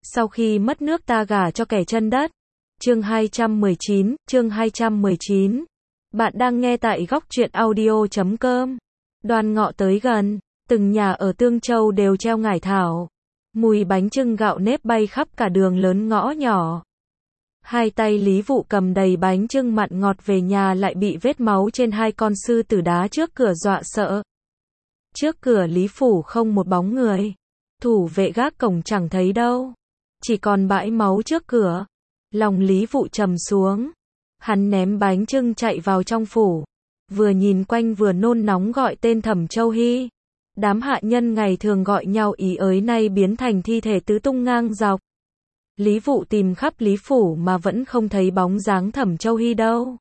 Sau khi mất nước ta gả cho kẻ chân đất. Chương 219. Bạn đang nghe tại góc truyện audio.com. Đoan ngọ tới gần, từng nhà ở Tương Châu đều treo ngải thảo. Mùi bánh chưng gạo nếp bay khắp cả đường lớn ngõ nhỏ. Hai tay Lý Vụ cầm đầy bánh chưng mặn ngọt về nhà lại bị vết máu trên hai con sư tử đá trước cửa dọa sợ. Trước cửa Lý phủ không một bóng người. Thủ vệ gác cổng chẳng thấy đâu. Chỉ còn bãi máu trước cửa. Lòng Lý Vụ trầm xuống. Hắn ném bánh chưng chạy vào trong phủ. Vừa nhìn quanh vừa nôn nóng gọi tên Thẩm Châu Hy. Đám hạ nhân ngày thường gọi nhau ý ới nay biến thành thi thể tứ tung ngang dọc. Lý Vụ tìm khắp Lý phủ mà vẫn không thấy bóng dáng Thẩm Châu Hy đâu.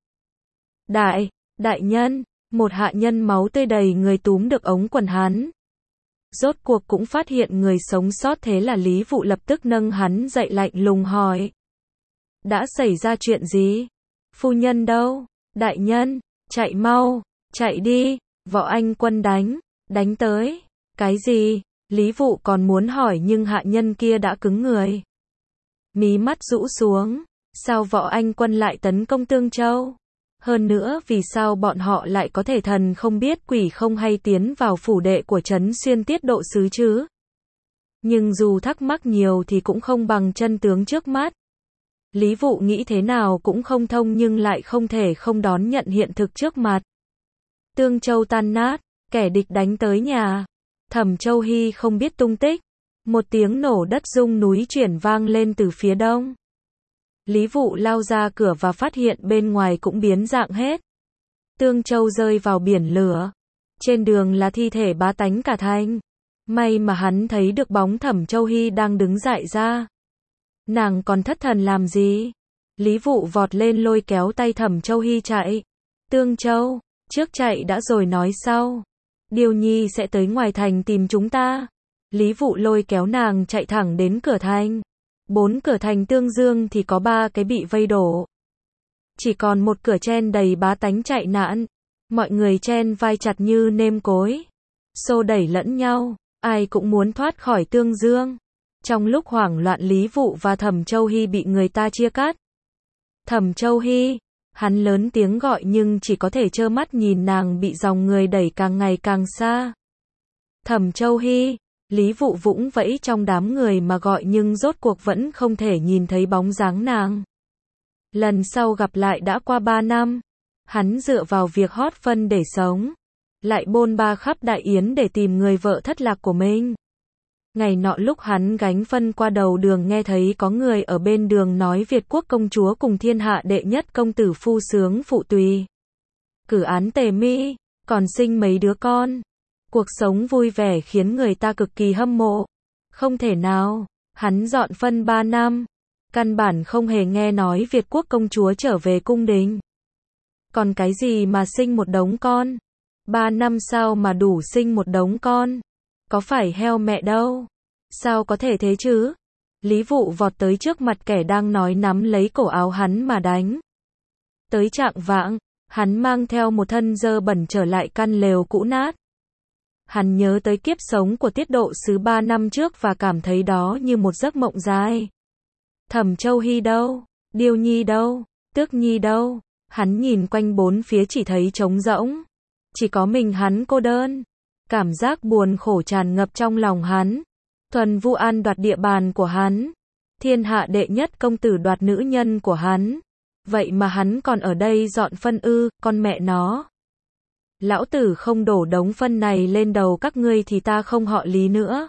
Đại nhân, một hạ nhân máu tươi đầy người túm được ống quần hắn. Rốt cuộc cũng phát hiện người sống sót, thế là Lý Vụ lập tức nâng hắn dậy lạnh lùng hỏi. Đã xảy ra chuyện gì? Phu nhân đâu? Đại nhân, chạy mau, chạy đi, Võ Anh Quân đánh tới. Cái gì? Lý Vụ còn muốn hỏi nhưng hạ nhân kia đã cứng người. Mí mắt rũ xuống, sao Võ Anh Quân lại tấn công Tương Châu? Hơn nữa vì sao bọn họ lại có thể thần không biết quỷ không hay tiến vào phủ đệ của Trấn Xuyên Tiết Độ Sứ chứ? Nhưng dù thắc mắc nhiều thì cũng không bằng chân tướng trước mắt. Lý Vụ nghĩ thế nào cũng không thông nhưng lại không thể không đón nhận hiện thực trước mặt. Tương Châu tan nát, kẻ địch đánh tới nhà. Thẩm Châu Hy không biết tung tích. Một tiếng nổ đất rung núi chuyển vang lên từ phía đông. Lý Vụ lao ra cửa và phát hiện bên ngoài cũng biến dạng hết. Tương Châu rơi vào biển lửa. Trên đường là thi thể bá tánh cả thành. May mà hắn thấy được bóng Thẩm Châu Hy đang đứng dại ra. Nàng còn thất thần làm gì? Lý Vụ vọt lên lôi kéo tay Thẩm Châu Hy chạy. Tương Châu, trước chạy đã rồi nói sau. Điều Nhi sẽ tới ngoài thành tìm chúng ta. Lý Vụ lôi kéo nàng chạy thẳng đến cửa thành. 4 cửa thành Tương Dương thì có 3 cái bị vây đổ. Chỉ còn một cửa chen đầy bá tánh chạy nạn. Mọi người chen vai chặt như nêm cối. Xô đẩy lẫn nhau. Ai cũng muốn thoát khỏi Tương Dương. Trong lúc hoảng loạn Lý Vụ và Thẩm Châu Hy bị người ta chia cắt. Thẩm Châu Hy, hắn lớn tiếng gọi nhưng chỉ có thể trơ mắt nhìn nàng bị dòng người đẩy càng ngày càng xa. Thẩm Châu Hy, Lý Vụ vũng vẫy trong đám người mà gọi nhưng rốt cuộc vẫn không thể nhìn thấy bóng dáng nàng. Lần sau gặp lại đã qua 3 năm. Hắn dựa vào việc hót phân để sống. Lại bôn ba khắp Đại Yến để tìm người vợ thất lạc của mình. Ngày nọ lúc hắn gánh phân qua đầu đường nghe thấy có người ở bên đường nói Việt quốc công chúa cùng thiên hạ đệ nhất công tử phu sướng phụ tùy. Cử án tề mỹ, còn sinh mấy đứa con. Cuộc sống vui vẻ khiến người ta cực kỳ hâm mộ. Không thể nào, hắn dọn phân 3 năm. Căn bản không hề nghe nói Việt quốc công chúa trở về cung đình. Còn cái gì mà sinh một đống con? 3 năm sao mà đủ sinh một đống con? Có phải heo mẹ đâu? Sao có thể thế chứ? Lý Vụ vọt tới trước mặt kẻ đang nói nắm lấy cổ áo hắn mà đánh. Tới trạng vạng, hắn mang theo một thân dơ bẩn trở lại căn lều cũ nát. Hắn nhớ tới kiếp sống của Tiết Độ Sứ 3 năm trước và cảm thấy đó như một giấc mộng dài. Thẩm Châu Hy đâu? Điêu Nhi đâu? Tước Nhi đâu? Hắn nhìn quanh bốn phía chỉ thấy trống rỗng. Chỉ có mình hắn cô đơn. Cảm giác buồn khổ tràn ngập trong lòng hắn. Thuần Vu An đoạt địa bàn của hắn. Thiên hạ đệ nhất công tử đoạt nữ nhân của hắn. Vậy mà hắn còn ở đây dọn phân ư, con mẹ nó. Lão tử không đổ đống phân này lên đầu các ngươi thì ta không họ Lý nữa.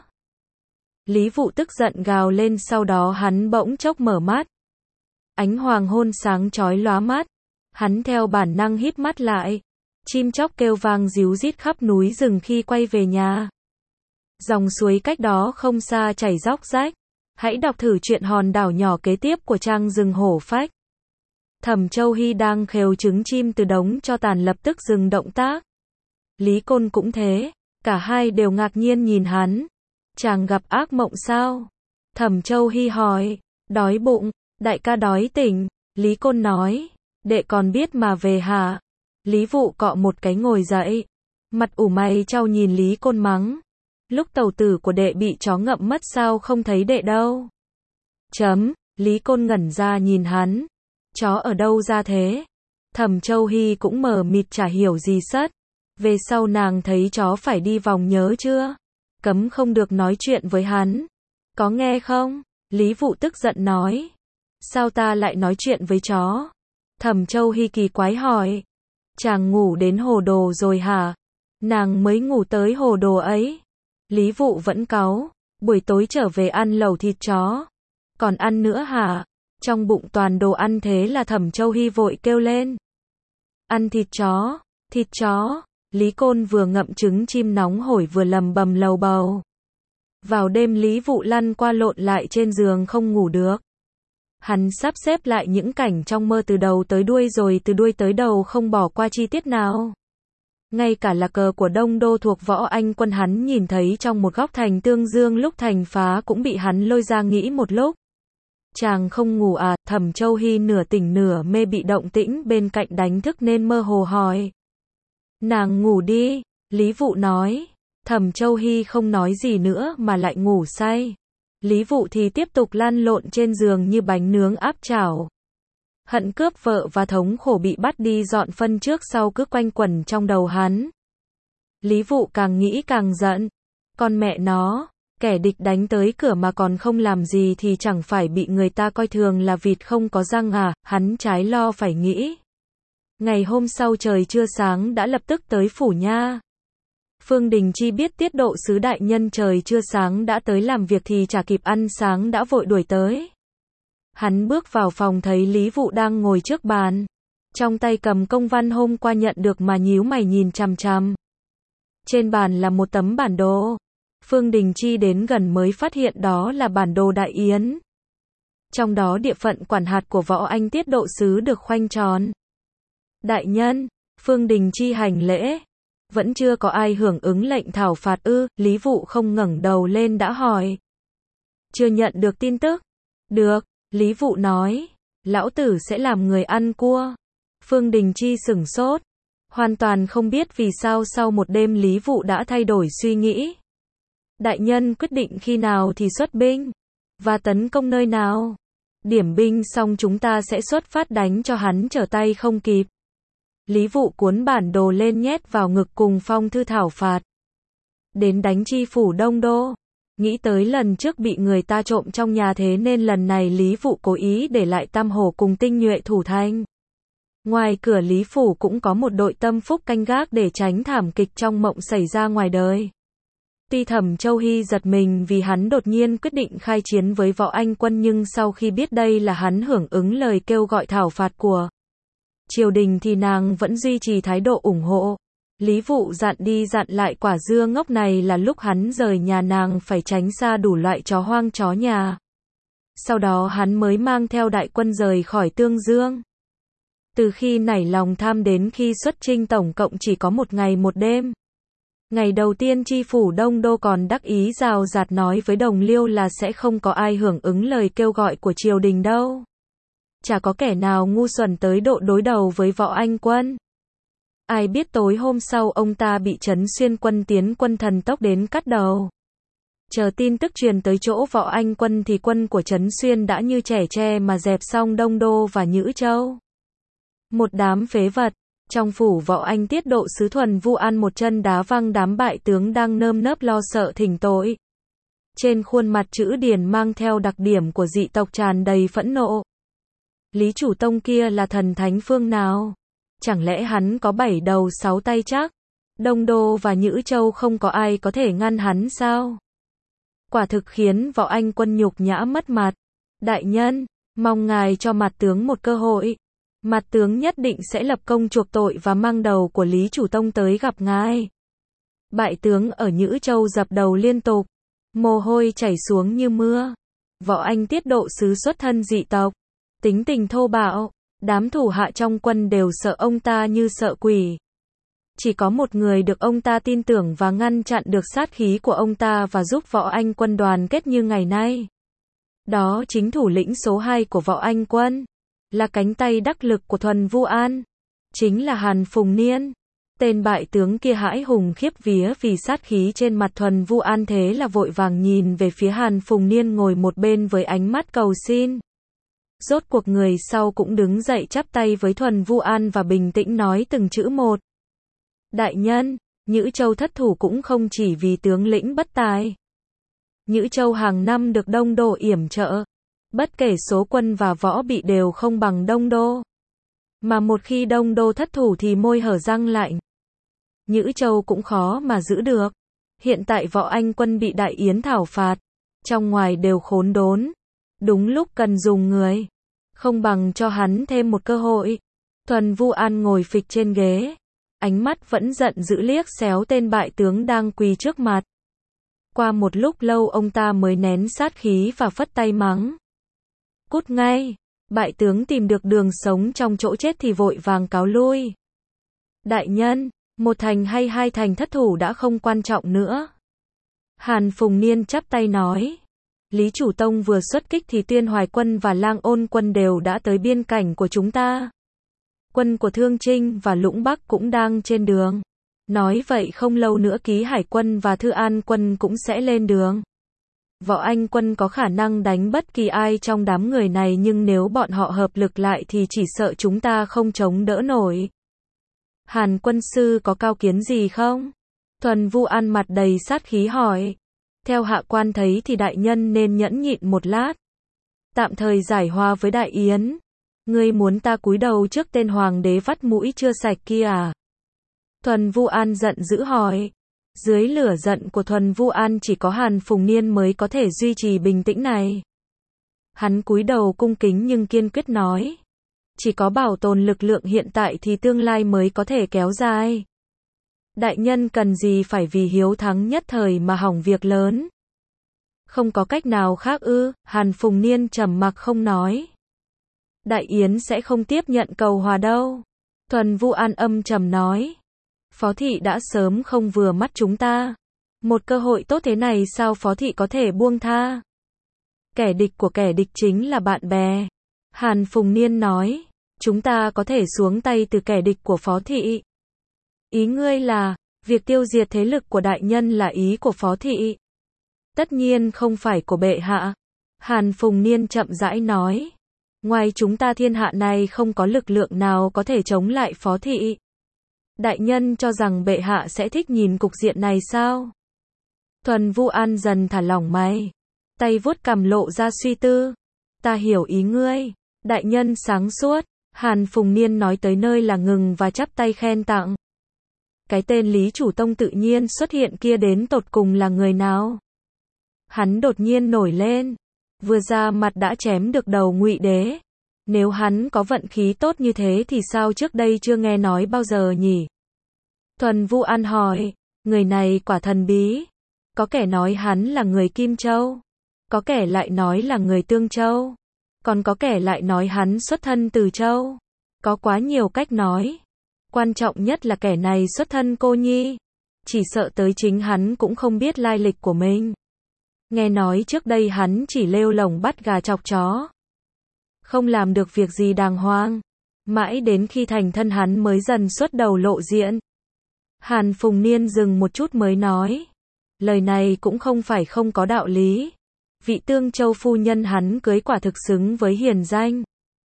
Lý Vụ tức giận gào lên, sau đó hắn bỗng chốc mở mắt. Ánh hoàng hôn sáng chói lóa mắt. Hắn theo bản năng híp mắt lại. Chim chóc kêu vang ríu rít khắp núi rừng khi quay về nhà. Dòng suối cách đó không xa chảy róc rách. Hãy đọc thử truyện Hòn đảo nhỏ kế tiếp của trang rừng hổ phách. Thẩm Châu Hy đang khều trứng chim từ đống tro tàn lập tức dừng động tác. Lý Côn cũng thế, cả hai đều ngạc nhiên nhìn hắn. Chàng gặp ác mộng sao? Thẩm Châu Hy hỏi. Đói bụng, đại ca đói tỉnh. Lý Côn nói. Đệ còn biết mà về hả? Lý Vụ cọ một cái ngồi dậy. Mặt ủ mày chau nhìn Lý Côn mắng. Lúc tàu tử của đệ bị chó ngậm mất sao không thấy đệ đâu? Lý Côn ngẩn ra nhìn hắn. Chó ở đâu ra thế? Thẩm Châu Hy cũng mờ mịt chả hiểu gì sất. Về sau nàng thấy chó phải đi vòng nhớ chưa? Cấm không được nói chuyện với hắn. Có nghe không? Lý Vụ tức giận nói. Sao ta lại nói chuyện với chó? Thẩm Châu Hy kỳ quái hỏi. Chàng ngủ đến hồ đồ rồi hả? Nàng mới ngủ tới hồ đồ ấy. Lý Vụ vẫn cáu. Buổi tối trở về ăn lẩu thịt chó. Còn ăn nữa hả? Trong bụng toàn đồ ăn thế là Thẩm Châu Hy vội kêu lên. Ăn thịt chó, thịt chó. Lý Côn vừa ngậm trứng chim nóng hổi vừa lầm bầm lầu bầu. Vào đêm Lý Vụ lăn qua lộn lại trên giường không ngủ được. Hắn sắp xếp lại những cảnh trong mơ từ đầu tới đuôi rồi từ đuôi tới đầu không bỏ qua chi tiết nào. Ngay cả là cờ của Đông Đô thuộc Võ Anh Quân hắn nhìn thấy trong một góc thành Tương Dương lúc thành phá cũng bị hắn lôi ra nghĩ một lúc. Chàng không ngủ à? Thẩm Châu Hy nửa tỉnh nửa mê bị động tĩnh bên cạnh đánh thức nên mơ hồ hỏi. Nàng ngủ đi, Lý Vụ nói. Thẩm Châu Hy không nói gì nữa mà lại ngủ say. Lý Vụ thì tiếp tục lăn lộn trên giường như bánh nướng áp chảo. Hận cướp vợ và thống khổ bị bắt đi dọn phân trước sau cứ quanh quẩn trong đầu hắn. Lý Vụ càng nghĩ càng giận. Con mẹ nó, kẻ địch đánh tới cửa mà còn không làm gì thì chẳng phải bị người ta coi thường là vịt không có răng à? Hắn trái lo phải nghĩ. Ngày hôm sau trời chưa sáng đã lập tức tới phủ nha. Phương Đình Chi biết tiết độ sứ đại nhân trời chưa sáng đã tới làm việc thì chả kịp ăn sáng đã vội đuổi tới. Hắn bước vào phòng thấy Lý Vụ đang ngồi trước bàn. Trong tay cầm công văn hôm qua nhận được mà nhíu mày nhìn chằm chằm. Trên bàn là một tấm bản đồ. Phương Đình Chi đến gần mới phát hiện đó là bản đồ Đại Yến. Trong đó địa phận quản hạt của Võ Anh tiết độ sứ được khoanh tròn. Đại nhân, Phương Đình Chi hành lễ. Vẫn chưa có ai hưởng ứng lệnh thảo phạt ư? Lý Vụ không ngẩng đầu lên đã hỏi. Chưa nhận được tin tức. Được, Lý Vụ nói. Lão tử sẽ làm người ăn cua. Phương Đình Chi sửng sốt. Hoàn toàn không biết vì sao sau một đêm Lý Vụ đã thay đổi suy nghĩ. Đại nhân quyết định khi nào thì xuất binh. Và tấn công nơi nào. Điểm binh xong chúng ta sẽ xuất phát đánh cho hắn trở tay không kịp. Lý Vụ cuốn bản đồ lên nhét vào ngực cùng phong thư thảo phạt. Đến đánh chi phủ Đông Đô. Nghĩ tới lần trước bị người ta trộm trong nhà thế nên lần này Lý Vụ cố ý để lại Tam Hổ cùng tinh nhuệ thủ thành. Ngoài cửa Lý Phủ cũng có một đội tâm phúc canh gác để tránh thảm kịch trong mộng xảy ra ngoài đời. Tuy Thẩm Châu Hy giật mình vì hắn đột nhiên quyết định khai chiến với Võ Anh Quân nhưng sau khi biết đây là hắn hưởng ứng lời kêu gọi thảo phạt của triều đình thì nàng vẫn duy trì thái độ ủng hộ. Lý Vụ dặn đi dặn lại quả dưa ngốc này là lúc hắn rời nhà nàng phải tránh xa đủ loại chó hoang chó nhà. Sau đó hắn mới mang theo đại quân rời khỏi Tương Dương. Từ khi nảy lòng tham đến khi xuất chinh tổng cộng chỉ có một ngày một đêm. Ngày đầu tiên chi phủ Đông Đô còn đắc ý rào rạt nói với đồng liêu là sẽ không có ai hưởng ứng lời kêu gọi của triều đình đâu. Chả có kẻ nào ngu xuẩn tới độ đối đầu với Võ Anh Quân. Ai biết tối hôm sau ông ta bị Trấn Xuyên quân tiến quân thần tốc đến cắt đầu. Chờ tin tức truyền tới chỗ Võ Anh Quân thì quân của Trấn Xuyên đã như trẻ tre mà dẹp xong Đông Đô và Nhữ Châu. Một đám phế vật. Trong phủ Võ Anh tiết độ sứ Thuần Vu ăn một chân đá văng đám bại tướng đang nơm nớp lo sợ thỉnh tội. Trên khuôn mặt chữ điền mang theo đặc điểm của dị tộc tràn đầy phẫn nộ. Lý Chủ Tông kia là thần thánh phương nào? Chẳng lẽ hắn có 7 đầu 6 tay chắc? Đông Đô và Nhữ Châu không có ai có thể ngăn hắn sao? Quả thực khiến Võ Anh Quân nhục nhã mất mặt. Đại nhân, mong ngài cho mặt tướng một cơ hội. Mặt tướng nhất định sẽ lập công chuộc tội và mang đầu của Lý Chủ Tông tới gặp ngài. Bại tướng ở Nhữ Châu dập đầu liên tục. Mồ hôi chảy xuống như mưa. Võ Anh tiết độ sứ xuất thân dị tộc. Tính tình thô bạo. Đám thủ hạ trong quân đều sợ ông ta như sợ quỷ. Chỉ có một người được ông ta tin tưởng và ngăn chặn được sát khí của ông ta và giúp Võ Anh Quân đoàn kết như ngày nay. Đó chính thủ lĩnh số 2 của Võ Anh Quân. Là cánh tay đắc lực của Thuần Vu An. Chính là Hàn Phùng Niên. Tên bại tướng kia hãi hùng khiếp vía vì sát khí trên mặt Thuần Vu An, thế là vội vàng nhìn về phía Hàn Phùng Niên ngồi một bên với ánh mắt cầu xin. Rốt cuộc người sau cũng đứng dậy chắp tay với Thuần Vu An và bình tĩnh nói từng chữ một. Đại nhân, Nhữ Châu thất thủ cũng không chỉ vì tướng lĩnh bất tài. Nhữ Châu hàng năm được Đông Đô yểm trợ. Bất kể số quân và võ bị đều không bằng Đông Đô. Mà một khi Đông Đô thất thủ thì môi hở răng lạnh. Nhữ Châu cũng khó mà giữ được. Hiện tại Võ Anh quân bị Đại Yến thảo phạt. Trong ngoài đều khốn đốn. Đúng lúc cần dùng người. Không bằng cho hắn thêm một cơ hội. Thuần Vu An ngồi phịch trên ghế. Ánh mắt vẫn giận dữ liếc xéo tên bại tướng đang quỳ trước mặt. Qua một lúc lâu ông ta mới nén sát khí và phất tay mắng. Cút ngay. Bại tướng tìm được đường sống trong chỗ chết thì vội vàng cáo lui. Đại nhân, một thành hay hai thành thất thủ đã không quan trọng nữa. Hàn Phùng Niên chắp tay nói. Lý Chủ Tông vừa xuất kích thì Tuyên Hoài quân và Lang Ôn quân đều đã tới biên cảnh của chúng ta. Quân của Thương Trinh và Lũng Bắc cũng đang trên đường. Nói vậy không lâu nữa Ký Hải quân và Thư An quân cũng sẽ lên đường. Võ Anh quân có khả năng đánh bất kỳ ai trong đám người này, nhưng nếu bọn họ hợp lực lại thì chỉ sợ chúng ta không chống đỡ nổi. Hàn quân sư có cao kiến gì không? Thuần Vu An mặt đầy sát khí hỏi. Theo hạ quan thấy thì đại nhân nên nhẫn nhịn một lát. Tạm thời giải hòa với Đại Yến. Ngươi muốn ta cúi đầu trước tên hoàng đế vắt mũi chưa sạch kia à? Thuần Vu An giận dữ hỏi. Dưới lửa giận của Thuần Vu An chỉ có Hàn Phùng Niên mới có thể duy trì bình tĩnh này. Hắn cúi đầu cung kính nhưng kiên quyết nói. Chỉ có bảo tồn lực lượng hiện tại thì tương lai mới có thể kéo dài. Đại nhân cần gì phải vì hiếu thắng nhất thời mà hỏng việc lớn. Không có cách nào khác ư? Hàn Phùng Niên trầm mặc không nói. Đại Yến sẽ không tiếp nhận cầu hòa đâu. Thuần Vu An âm trầm nói. Phó thị đã sớm không vừa mắt chúng ta. Một cơ hội tốt thế này sao phó thị có thể buông tha? Kẻ địch của kẻ địch chính là bạn bè. Hàn Phùng Niên nói. Chúng ta có thể xuống tay từ kẻ địch của phó thị. Ý ngươi là, việc tiêu diệt thế lực của đại nhân là ý của phó thị. Tất nhiên không phải của bệ hạ. Hàn Phùng Niên chậm rãi nói. Ngoài chúng ta thiên hạ này không có lực lượng nào có thể chống lại phó thị. Đại nhân cho rằng bệ hạ sẽ thích nhìn cục diện này sao? Thuần Vu An dần thả lỏng mày. Tay vuốt cằm lộ ra suy tư. Ta hiểu ý ngươi. Đại nhân sáng suốt. Hàn Phùng Niên nói tới nơi là ngừng và chắp tay khen tặng. Cái tên Lý Chủ Tông tự nhiên xuất hiện kia đến tột cùng là người nào? Hắn đột nhiên nổi lên. Vừa ra mặt đã chém được đầu Ngụy Đế. Nếu hắn có vận khí tốt như thế thì sao trước đây chưa nghe nói bao giờ nhỉ? Thuần Vu An hỏi. Người này quả thần bí. Có kẻ nói hắn là người Kim Châu. Có kẻ lại nói là người Tương Châu. Còn có kẻ lại nói hắn xuất thân từ Châu. Có quá nhiều cách nói. Quan trọng nhất là kẻ này xuất thân Cô Nhi. Chỉ sợ tới chính hắn cũng không biết lai lịch của mình. Nghe nói trước đây hắn chỉ lêu lổng bắt gà chọc chó. Không làm được việc gì đàng hoàng. Mãi đến khi thành thân hắn mới dần xuất đầu lộ diện. Hàn Phùng Niên dừng một chút mới nói. Lời này cũng không phải không có đạo lý. Vị Tương Châu phu nhân hắn cưới quả thực xứng với hiền danh.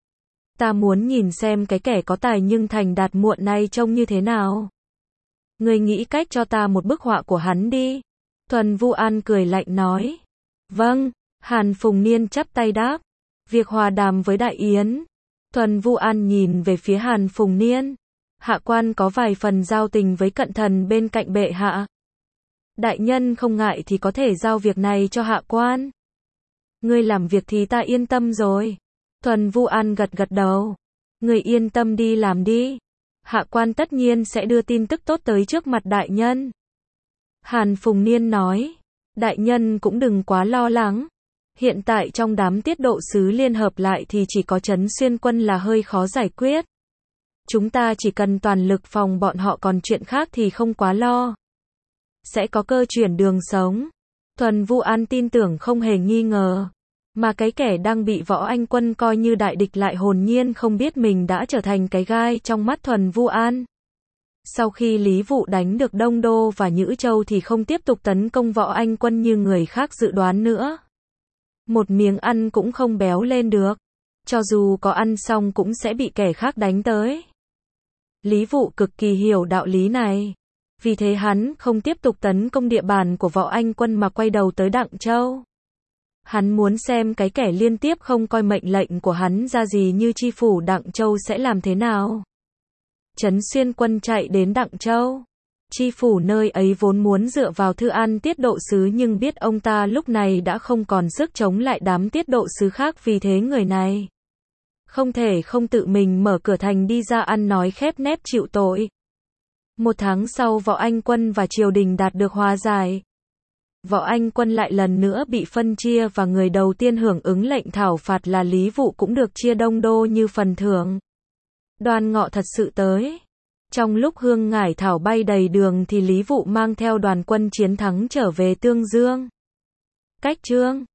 Ta muốn nhìn xem cái kẻ có tài nhưng thành đạt muộn này trông như thế nào. Ngươi nghĩ cách cho ta một bức họa của hắn đi. Thuần Vu An cười lạnh nói. Vâng, Hàn Phùng Niên chắp tay đáp. Việc hòa đàm với Đại Yến. Thuần Vu An nhìn về phía Hàn Phùng Niên. Hạ quan có vài phần giao tình với cận thần bên cạnh bệ hạ. Đại nhân không ngại thì có thể giao việc này cho hạ quan. Ngươi làm việc thì ta yên tâm rồi. Thuần Vu An gật gật đầu. Ngươi yên tâm đi làm đi. Hạ quan tất nhiên sẽ đưa tin tức tốt tới trước mặt đại nhân. Hàn Phùng Niên nói. Đại nhân cũng đừng quá lo lắng. Hiện tại trong đám tiết độ sứ liên hợp lại thì chỉ có Trấn Xuyên quân là hơi khó giải quyết. Chúng ta chỉ cần toàn lực phòng bọn họ, còn chuyện khác thì không quá lo. Sẽ có cơ chuyển đường sống. Thuần Vu An tin tưởng không hề nghi ngờ. Mà cái kẻ đang bị Võ Anh quân coi như đại địch lại hồn nhiên không biết mình đã trở thành cái gai trong mắt Thuần Vu An. Sau khi Lý Vụ đánh được Đông Đô và Nhữ Châu thì không tiếp tục tấn công Võ Anh quân như người khác dự đoán nữa. Một miếng ăn cũng không béo lên được. Cho dù có ăn xong cũng sẽ bị kẻ khác đánh tới. Lý Vụ cực kỳ hiểu đạo lý này. Vì thế hắn không tiếp tục tấn công địa bàn của Võ Anh quân mà quay đầu tới Đặng Châu. Hắn muốn xem cái kẻ liên tiếp không coi mệnh lệnh của hắn ra gì như chi phủ Đặng Châu sẽ làm thế nào. Trấn Xuyên quân chạy đến Đặng Châu. Chi phủ nơi ấy vốn muốn dựa vào Thư An tiết độ sứ nhưng biết ông ta lúc này đã không còn sức chống lại đám tiết độ sứ khác, vì thế người này không thể không tự mình mở cửa thành đi ra ăn nói khép nép chịu tội. 1 tháng sau Võ Anh quân và triều đình đạt được hòa giải. Võ Anh quân lại lần nữa bị phân chia và người đầu tiên hưởng ứng lệnh thảo phạt là Lý Vụ cũng được chia Đông Đô như phần thưởng. Đoan Ngọ thật sự tới. Trong lúc hương ngải thảo bay đầy đường thì Lý Vụ mang theo đoàn quân chiến thắng trở về Tương Dương. Cách chương